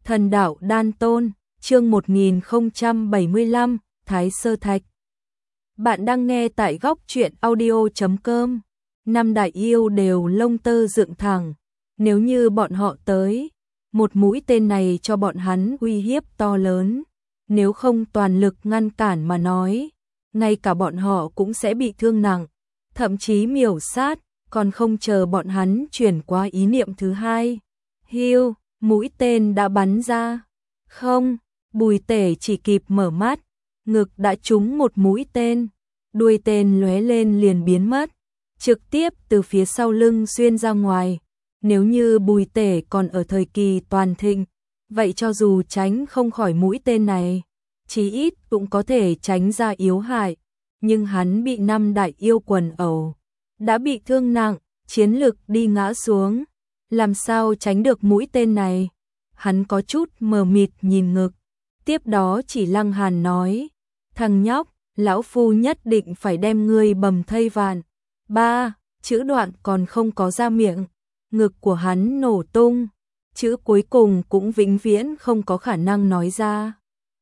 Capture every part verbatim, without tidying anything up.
Thần đạo đan tôn, chương một nghìn không trăm bảy mươi lăm, Thái Sơ Thạch. Bạn đang nghe tại góc truyện audio chấm com. Năm đại yêu đều lông tơ dựng thẳng. Nếu như bọn họ tới, một mũi tên này cho bọn hắn uy hiếp to lớn. Nếu không toàn lực ngăn cản mà nói, ngay cả bọn họ cũng sẽ bị thương nặng, thậm chí miểu sát, còn không chờ bọn hắn chuyển qua ý niệm thứ hai. Hiu, mũi tên đã bắn ra. Không, Bùi Tể chỉ kịp mở mắt, ngực đã trúng một mũi tên, đuôi tên lóe lên liền biến mất, trực tiếp từ phía sau lưng xuyên ra ngoài. Nếu như Bùi Tể còn ở thời kỳ toàn thịnh, vậy cho dù tránh không khỏi mũi tên này, chí ít cũng có thể tránh ra yếu hại, nhưng hắn bị năm đại yêu quần ẩu, đã bị thương nặng, chiến lực đi ngã xuống, làm sao tránh được mũi tên này? Hắn có chút mờ mịt nhìn ngực, tiếp đó chỉ Lăng Hàn nói, thằng nhóc, lão phu nhất định phải đem ngươi bầm thây vạn. Ba, chữ đoạn còn không có ra miệng, ngực của hắn nổ tung, chữ cuối cùng cũng vĩnh viễn không có khả năng nói ra.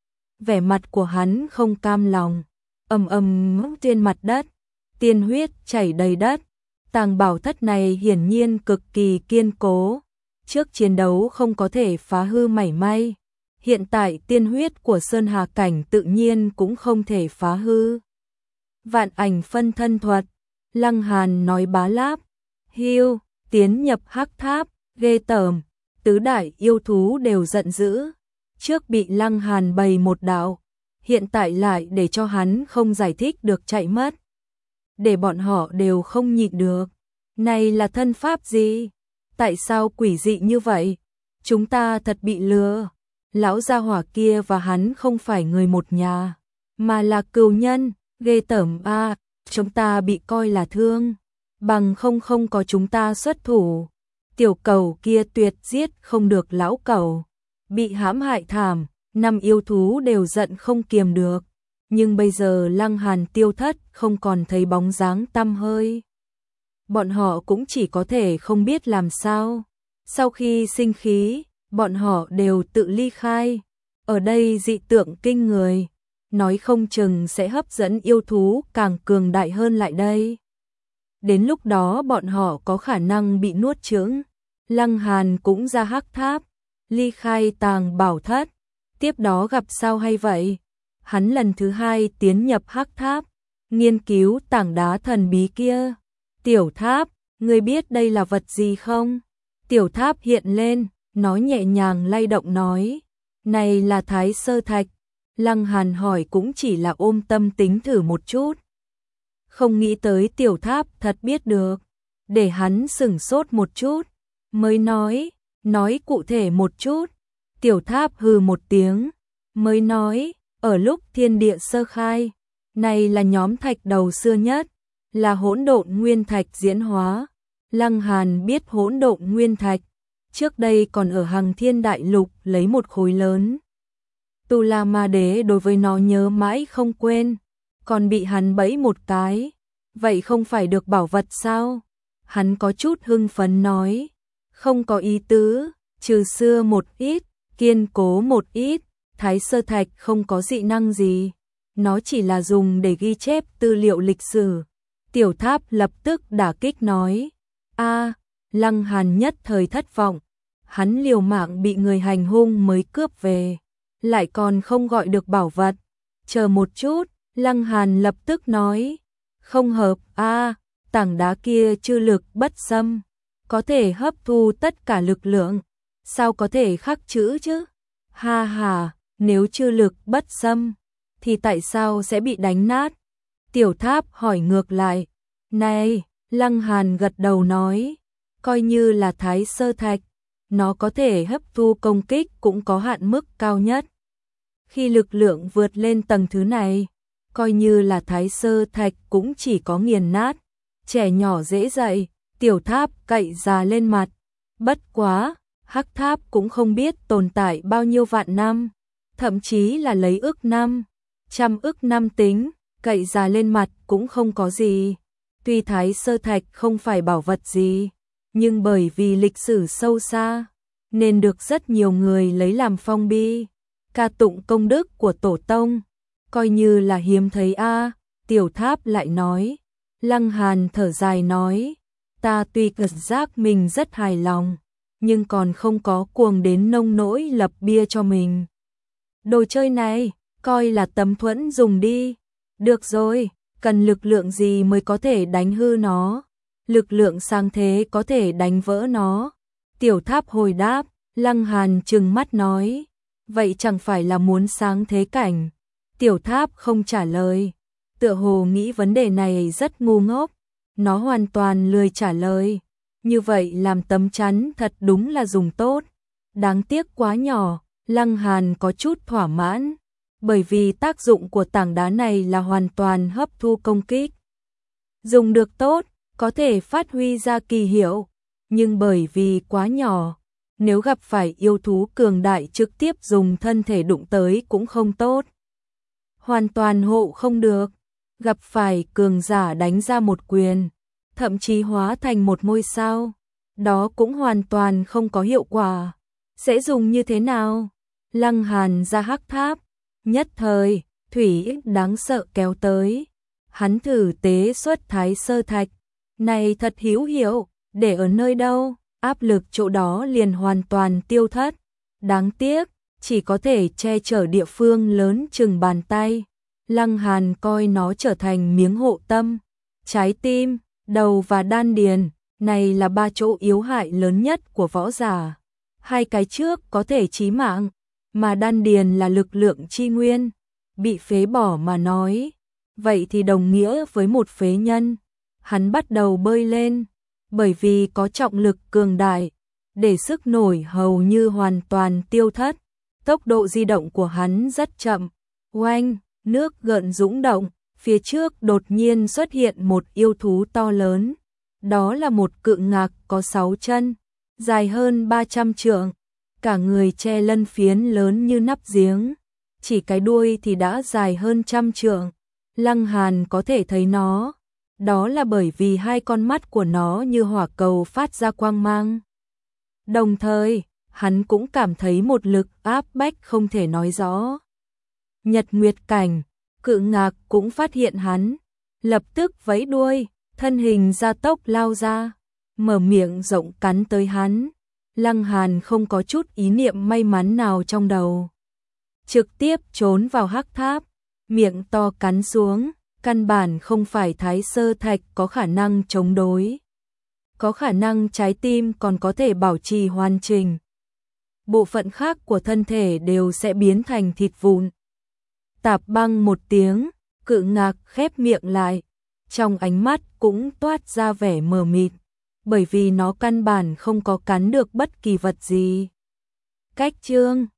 Vẻ mặt của hắn không cam lòng, ầm ầm trên mặt đất, tiên huyết chảy đầy đất. Tàng bảo thất này hiển nhiên cực kỳ kiên cố, trước chiến đấu không có thể phá hư mảy may. Hiện tại tiên huyết của Sơn Hà Cảnh tự nhiên cũng không thể phá hư. Vạn ảnh phân thân thuật, Lăng Hàn nói bá láp, hiu, tiến nhập hắc tháp, ghê tởm, tứ đại yêu thú đều giận dữ. Trước bị Lăng Hàn bày một đạo, hiện tại lại để cho hắn không giải thích được chạy mất. Để bọn họ đều không nhịn được. Này là thân pháp gì? Tại sao quỷ dị như vậy? Chúng ta thật bị lừa. Lão gia hỏa kia và hắn không phải người một nhà, mà là cừu nhân, ghê tởm a, à, chúng ta bị coi là thương, bằng không không có chúng ta xuất thủ. Tiểu cẩu kia tuyệt giết không được lão cẩu, bị hãm hại thảm, năm yêu thú đều giận không kiềm được. Nhưng bây giờ Lăng Hàn tiêu thất, không còn thấy bóng dáng tăm hơi. Bọn họ cũng chỉ có thể không biết làm sao. Sau khi sinh khí, bọn họ đều tự ly khai. Ở đây dị tượng kinh người, nói không chừng sẽ hấp dẫn yêu thú càng cường đại hơn lại đây. Đến lúc đó bọn họ có khả năng bị nuốt chửng. Lăng Hàn cũng ra hắc tháp, ly khai tàng bảo thất. Tiếp đó gặp sao hay vậy? Hắn lần thứ hai tiến nhập hắc tháp, nghiên cứu tảng đá thần bí kia. Tiểu tháp, ngươi biết đây là vật gì không? Tiểu tháp hiện lên, nó nhẹ nhàng lay động nói, này là Thái Sơ Thạch. Lăng Hàn hỏi cũng chỉ là ôm tâm tính thử một chút. Không nghĩ tới tiểu tháp thật biết được, để hắn sửng sốt một chút, mới nói, nói cụ thể một chút. Tiểu tháp hừ một tiếng, mới nói, ở lúc thiên địa sơ khai, này là nhóm thạch đầu xưa nhất, là hỗn độn nguyên thạch diễn hóa. Lăng Hàn biết hỗn độn nguyên thạch, trước đây còn ở Hằng Thiên Đại Lục lấy một khối lớn. Tu La Ma Đế đối với nó nhớ mãi không quên, còn bị hắn bẫy một cái, vậy không phải được bảo vật sao? Hắn có chút hưng phấn nói, không có ý tứ, trừ xưa một ít, kiên cố một ít. Thái Sơ Thạch không có dị năng gì, nó chỉ là dùng để ghi chép tư liệu lịch sử. Tiểu tháp lập tức đả kích nói, a, Lăng Hàn nhất thời thất vọng, hắn liều mạng bị người hành hung mới cướp về, lại còn không gọi được bảo vật. Chờ một chút, Lăng Hàn lập tức nói, không hợp a, tảng đá kia chư lực bất xâm, có thể hấp thu tất cả lực lượng, sao có thể khắc chữ chứ? Ha ha. Nếu chư lực bất xâm, thì tại sao sẽ bị đánh nát? Tiểu tháp hỏi ngược lại. Này, Lăng Hàn gật đầu nói, coi như là Thái Sơ Thạch, nó có thể hấp thu công kích cũng có hạn mức cao nhất. Khi lực lượng vượt lên tầng thứ này, coi như là Thái Sơ Thạch cũng chỉ có nghiền nát. Trẻ nhỏ dễ dạy, tiểu tháp cậy già lên mặt. Bất quá, hắc tháp cũng không biết tồn tại bao nhiêu vạn năm. Thậm chí là lấy ức năm, trăm ức năm tính, cậy già lên mặt cũng không có gì. Tuy Thái Sơ Thạch không phải bảo vật gì, nhưng bởi vì lịch sử sâu xa, nên được rất nhiều người lấy làm phong bi, ca tụng công đức của tổ tông, coi như là hiếm thấy a. Tiểu Tháp lại nói. Lăng Hàn thở dài nói, ta tuy cảm giác mình rất hài lòng, nhưng còn không có cuồng đến nông nỗi lập bia cho mình. Đồ chơi này, coi là tấm thuẫn dùng đi. Được rồi, cần lực lượng gì mới có thể đánh hư nó? Lực lượng sáng thế có thể đánh vỡ nó. Tiểu Tháp hồi đáp. Lăng Hàn trừng mắt nói, vậy chẳng phải là muốn sáng thế cảnh? Tiểu Tháp không trả lời, tựa hồ nghĩ vấn đề này rất ngu ngốc, nó hoàn toàn lười trả lời. Như vậy làm tấm chắn thật đúng là dùng tốt, đáng tiếc quá nhỏ. Lăng Hàn có chút thỏa mãn, bởi vì tác dụng của tảng đá này là hoàn toàn hấp thu công kích. Dùng được tốt, có thể phát huy ra kỳ hiệu, nhưng bởi vì quá nhỏ, nếu gặp phải yêu thú cường đại trực tiếp dùng thân thể đụng tới cũng không tốt. Hoàn toàn hộ không được, gặp phải cường giả đánh ra một quyền, thậm chí hóa thành một ngôi sao, đó cũng hoàn toàn không có hiệu quả. Sẽ dùng như thế nào? Lăng Hàn ra hắc tháp, nhất thời, thủy đáng sợ kéo tới. Hắn thử tế xuất Thái Sơ Thạch, này thật hữu hiệu, để ở nơi đâu, áp lực chỗ đó liền hoàn toàn tiêu thất. Đáng tiếc, chỉ có thể che chở địa phương lớn chừng bàn tay. Lăng Hàn coi nó trở thành miếng hộ tâm. Trái tim, đầu và đan điền, này là ba chỗ yếu hại lớn nhất của võ giả. Hai cái trước có thể chí mạng, mà đan điền là lực lượng chi nguyên, bị phế bỏ mà nói, vậy thì đồng nghĩa với một phế nhân. Hắn bắt đầu bơi lên, bởi vì có trọng lực cường đại, để sức nổi hầu như hoàn toàn tiêu thất. Tốc độ di động của hắn rất chậm. Oanh, nước gợn dũng động, phía trước đột nhiên xuất hiện một yêu thú to lớn. Đó là một cự ngạc có sáu chân, dài hơn ba trăm trượng, cả người che lân phiến lớn như nắp giếng, chỉ cái đuôi thì đã dài hơn trăm trượng. Lăng Hàn có thể thấy nó, đó là bởi vì hai con mắt của nó như hỏa cầu phát ra quang mang. Đồng thời, hắn cũng cảm thấy một lực áp bách không thể nói rõ. Nhật Nguyệt Cảnh, cự ngạc cũng phát hiện hắn, lập tức vẫy đuôi, thân hình gia tốc lao ra, mở miệng rộng cắn tới hắn. Lăng Hàn không có chút ý niệm may mắn nào trong đầu, trực tiếp trốn vào hắc tháp, miệng to cắn xuống, căn bản không phải Thái Sơ Thạch có khả năng chống đối. Có khả năng trái tim còn có thể bảo trì hoàn chỉnh. Bộ phận khác của thân thể đều sẽ biến thành thịt vụn. Tạp băng một tiếng, cự ngạc khép miệng lại, trong ánh mắt cũng toát ra vẻ mờ mịt, bởi vì nó căn bản không có cắn được bất kỳ vật gì. Cách chương